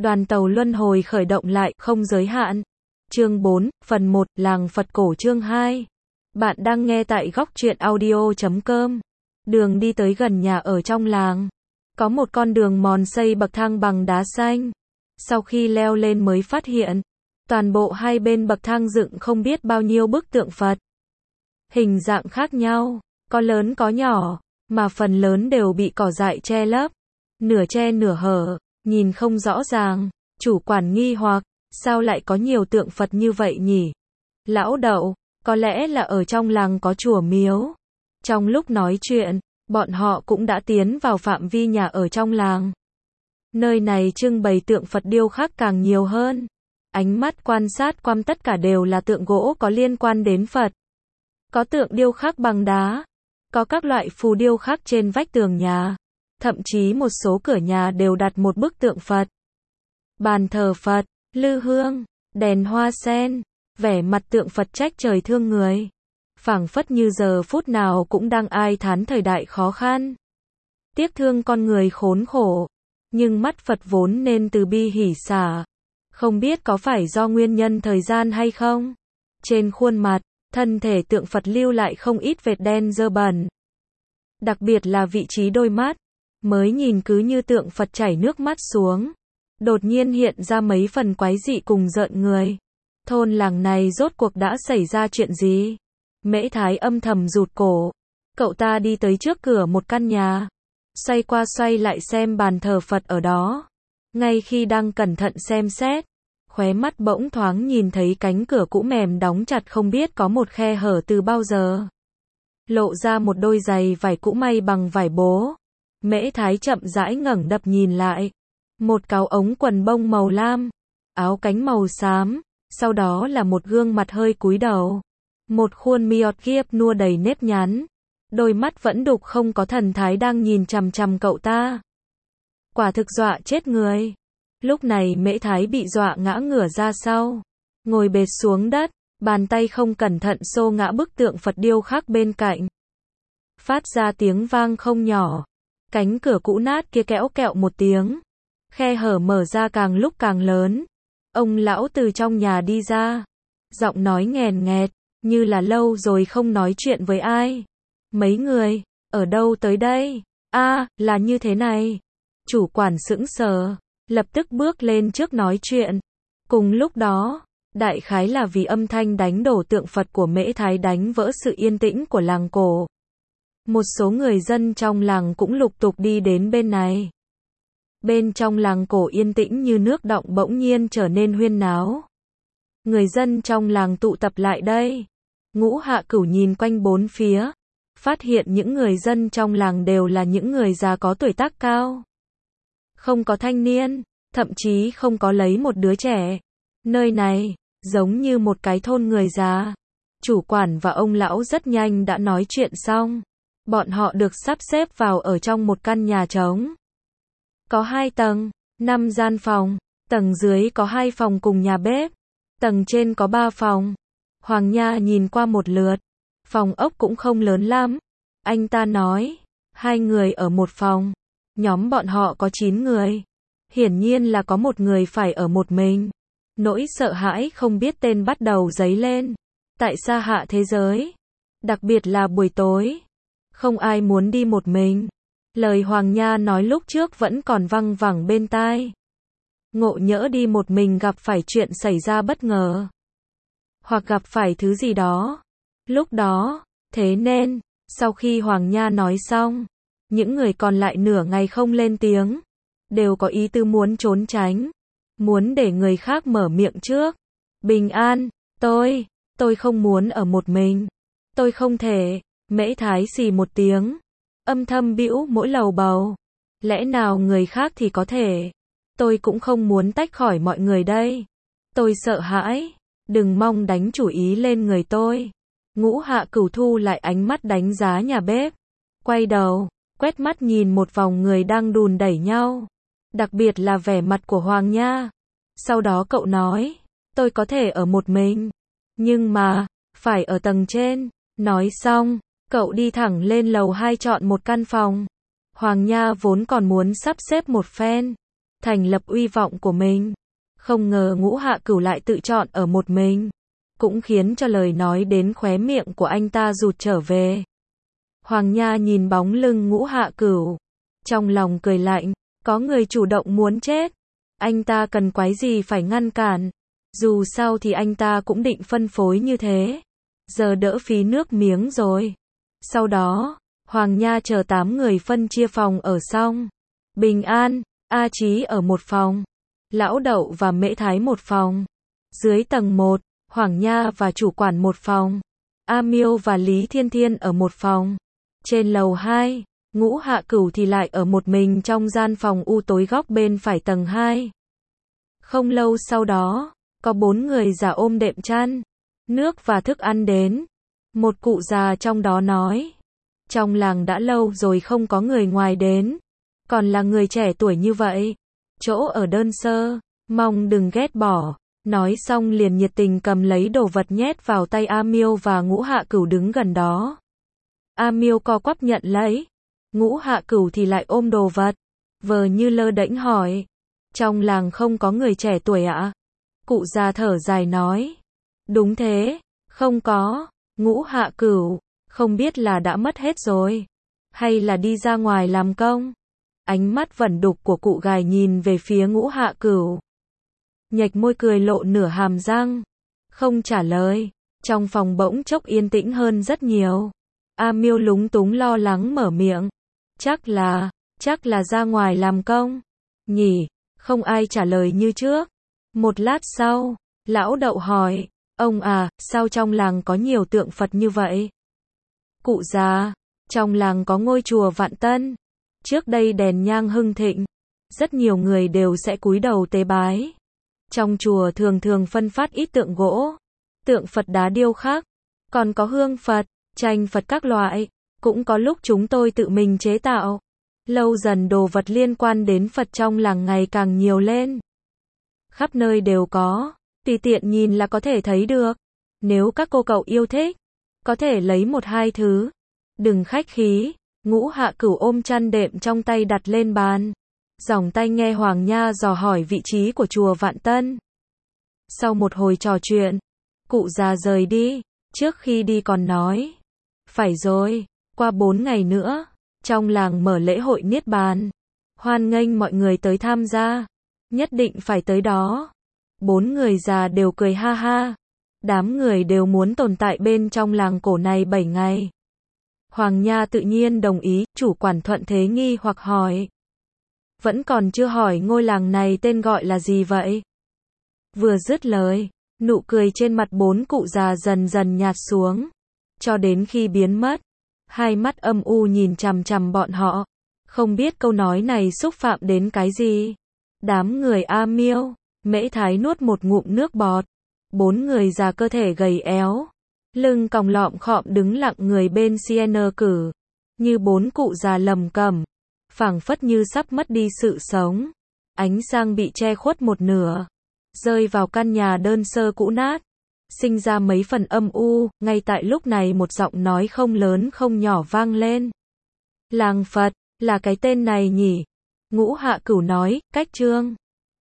Đoàn tàu luân hồi khởi động lại, không giới hạn. Chương 4, phần 1, Làng Phật Cổ chương 2. Bạn đang nghe tại góc truyện audio.com. Đường đi tới gần nhà ở trong làng. Có một con đường mòn xây bậc thang bằng đá xanh. Sau khi leo lên mới phát hiện, toàn bộ hai bên bậc thang dựng không biết bao nhiêu bức tượng Phật. Hình dạng khác nhau, có lớn có nhỏ, mà phần lớn đều bị cỏ dại che lấp. Nửa che nửa hở, nhìn không rõ ràng. Chủ quản nghi hoặc, sao lại có nhiều tượng Phật như vậy nhỉ? Lão Đậu, có lẽ là ở trong làng có chùa miếu. Trong lúc nói chuyện, bọn họ cũng đã tiến vào phạm vi nhà ở trong làng. Nơi này trưng bày tượng Phật điêu khắc càng nhiều hơn. Ánh mắt quan sát quăm tất cả đều là tượng gỗ có liên quan đến Phật. Có tượng điêu khắc bằng đá, có các loại phù điêu khắc trên vách tường nhà. Thậm chí một số cửa nhà đều đặt một bức tượng Phật. Bàn thờ Phật, lư hương, đèn hoa sen, vẻ mặt tượng Phật trách trời thương người. Phảng phất như giờ phút nào cũng đang ai thán thời đại khó khăn. Tiếc thương con người khốn khổ. Nhưng mắt Phật vốn nên từ bi hỷ xả. Không biết có phải do nguyên nhân thời gian hay không? Trên khuôn mặt, thân thể tượng Phật lưu lại không ít vệt đen dơ bẩn. Đặc biệt là vị trí đôi mắt. Mới nhìn cứ như tượng Phật chảy nước mắt xuống. Đột nhiên hiện ra mấy phần quái dị cùng rợn người. Thôn làng này rốt cuộc đã xảy ra chuyện gì? Mễ Thái âm thầm rụt cổ. Cậu ta đi tới trước cửa một căn nhà. Xoay qua xoay lại xem bàn thờ Phật ở đó. Ngay khi đang cẩn thận xem xét, khóe mắt bỗng thoáng nhìn thấy cánh cửa cũ mềm đóng chặt không biết có một khe hở từ bao giờ. Lộ ra một đôi giày vải cũ may bằng vải bố. Mễ Thái chậm rãi ngẩng đập nhìn lại. Một cái ống quần bông màu lam, áo cánh màu xám, sau đó là một gương mặt hơi cúi đầu. Một khuôn miọt kiếp nua đầy nếp nhắn. Đôi mắt vẫn đục không có thần thái đang nhìn chằm chằm cậu ta. Quả thực dọa chết người. Lúc này Mễ Thái bị dọa ngã ngửa ra sau. Ngồi bệt xuống đất, bàn tay không cẩn thận xô ngã bức tượng Phật điêu khắc bên cạnh. Phát ra tiếng vang không nhỏ. Cánh cửa cũ nát kia kẽo kẹo một tiếng. Khe hở mở ra càng lúc càng lớn. Ông lão từ trong nhà đi ra. Giọng nói nghèn nghẹt, như là lâu rồi không nói chuyện với ai. Mấy người, ở đâu tới đây? Là như thế này. Chủ quản sững sờ, lập tức bước lên trước nói chuyện. Cùng lúc đó, đại khái là vì âm thanh đánh đổ tượng Phật của Mễ Thái đánh vỡ sự yên tĩnh của làng cổ. Một số người dân trong làng cũng lục tục đi đến bên này. Bên trong làng cổ yên tĩnh như nước đọng bỗng nhiên trở nên huyên náo. Người dân trong làng tụ tập lại đây. Ngũ Hạ Cửu nhìn quanh bốn phía. Phát hiện những người dân trong làng đều là những người già có tuổi tác cao. Không có thanh niên, thậm chí không có lấy một đứa trẻ. Nơi này, giống như một cái thôn người già. Chủ quản và ông lão rất nhanh đã nói chuyện xong. Bọn họ được sắp xếp vào ở trong một căn nhà trống. Có 2 tầng, 5 gian phòng, tầng dưới có 2 phòng cùng nhà bếp, tầng trên có 3 phòng. Hoàng Nha nhìn qua một lượt, phòng ốc cũng không lớn lắm. Anh ta nói, 2 người ở một phòng, nhóm bọn họ có 9 người. Hiển nhiên là có một người phải ở một mình. Nỗi sợ hãi không biết tên bắt đầu dấy lên. Tại xa hạ thế giới, đặc biệt là buổi tối, không ai muốn đi một mình. Lời Hoàng Nha nói lúc trước vẫn còn văng vẳng bên tai. Ngộ nhỡ đi một mình gặp phải chuyện xảy ra bất ngờ. Hoặc gặp phải thứ gì đó. Lúc đó, thế nên, sau khi Hoàng Nha nói xong, những người còn lại nửa ngày không lên tiếng. Đều có ý tư muốn trốn tránh. Muốn để người khác mở miệng trước. Bình an, tôi không muốn ở một mình. Tôi không thể. Mễ Thái xì một tiếng. Âm thầm bĩu mỗi lầu bầu. Lẽ nào người khác thì có thể. Tôi cũng không muốn tách khỏi mọi người đây. Tôi sợ hãi. Đừng mong đánh chủ ý lên người tôi. Ngũ Hạ Cửu thu lại ánh mắt đánh giá nhà bếp. Quay đầu, quét mắt nhìn một vòng người đang đùn đẩy nhau. Đặc biệt là vẻ mặt của Hoàng Nha. Sau đó cậu nói, tôi có thể ở một mình. Nhưng mà, phải ở tầng trên. Nói xong, cậu đi thẳng lên lầu 2 chọn một căn phòng. Hoàng Nha vốn còn muốn sắp xếp một phen. thành lập uy vọng của mình. Không ngờ Ngũ Hạ Cửu lại tự chọn ở một mình, cũng khiến cho lời nói đến khóe miệng của anh ta rụt trở về. Hoàng Nha nhìn bóng lưng Ngũ Hạ Cửu, trong lòng cười lạnh, có người chủ động muốn chết, anh ta cần quái gì phải ngăn cản, dù sao thì anh ta cũng định phân phối như thế, giờ đỡ phí nước miếng rồi. Sau đó, Hoàng Nha chờ 8 người phân chia phòng ở xong. Bình An, A Chí ở một phòng, Lão Đậu và Mễ Thái một phòng. Dưới tầng 1, Hoàng Nha và chủ quản một phòng, A Miêu và Lý Thiên Thiên ở một phòng. Trên lầu 2, Ngũ Hạ Cửu thì lại ở một mình trong gian phòng u tối góc bên phải tầng 2. Không lâu sau đó, có 4 người già ôm đệm chăn, nước và thức ăn đến. Một cụ già trong đó nói, trong làng đã lâu rồi không có người ngoài đến, còn là người trẻ tuổi như vậy, chỗ ở đơn sơ, mong đừng ghét bỏ. Nói xong liền nhiệt tình cầm lấy đồ vật nhét vào tay A Miêu và Ngũ Hạ Cửu đứng gần đó. A Miêu co quắp nhận lấy, Ngũ Hạ Cửu thì lại ôm đồ vật, vờ như lơ đễnh hỏi, trong làng không có người trẻ tuổi ạ? Cụ già thở dài nói, đúng thế, không có. Ngũ Hạ Cửu, không biết là đã mất hết rồi, hay là đi ra ngoài làm công? Ánh mắt vẩn đục của cụ gài nhìn về phía Ngũ Hạ Cửu, nhếch môi cười lộ nửa hàm răng, không trả lời. Trong phòng bỗng chốc yên tĩnh hơn rất nhiều. A Miêu lúng túng lo lắng mở miệng, chắc là ra ngoài làm công nhỉ? Không ai trả lời như trước. Một lát sau, Lão Đậu hỏi, ông à, sao trong làng có nhiều tượng Phật như vậy? Cụ già, trong làng có ngôi chùa Vạn Tân, trước đây đèn nhang hưng thịnh, rất nhiều người đều sẽ cúi đầu tế bái. Trong chùa thường thường phân phát ít tượng gỗ, tượng Phật đá điêu khắc, còn có hương Phật, tranh Phật các loại, cũng có lúc chúng tôi tự mình chế tạo. Lâu dần đồ vật liên quan đến Phật trong làng ngày càng nhiều lên. Khắp nơi đều có, tùy tiện nhìn là có thể thấy được. Nếu các cô cậu yêu thích, có thể lấy 1-2 thứ. Đừng khách khí. Ngũ Hạ Cửu ôm chăn đệm trong tay đặt lên bàn, dòng tay nghe Hoàng Nha dò hỏi vị trí của chùa Vạn Tân. Sau một hồi trò chuyện, cụ già rời đi, trước khi đi còn nói, phải rồi, qua 4 ngày nữa, trong làng mở lễ hội Niết Bàn, hoan nghênh mọi người tới tham gia, nhất định phải tới đó. 4 người già đều cười ha ha, đám người đều muốn tồn tại bên trong làng cổ này 7 ngày. Hoàng Nha tự nhiên đồng ý, chủ quản Thuận Thế nghi hoặc hỏi, vẫn còn chưa hỏi ngôi làng này tên gọi là gì vậy? Vừa dứt lời, nụ cười trên mặt 4 cụ già dần dần nhạt xuống, cho đến khi biến mất. Hai mắt âm u nhìn chằm chằm bọn họ, không biết câu nói này xúc phạm đến cái gì. Đám người A Miêu, Mễ Thái nuốt một ngụm nước bọt. 4 người già cơ thể gầy éo, lưng còng lọm khọm đứng lặng người bên CN Cử, như 4 cụ già lầm cẩm, phảng phất như sắp mất đi sự sống. Ánh sáng bị che khuất một nửa, rơi vào căn nhà đơn sơ cũ nát, sinh ra mấy phần âm u. Ngay tại lúc này một giọng nói không lớn không nhỏ vang lên. Làng Phật, là cái tên này nhỉ? Ngũ Hạ Cửu nói, cách trương.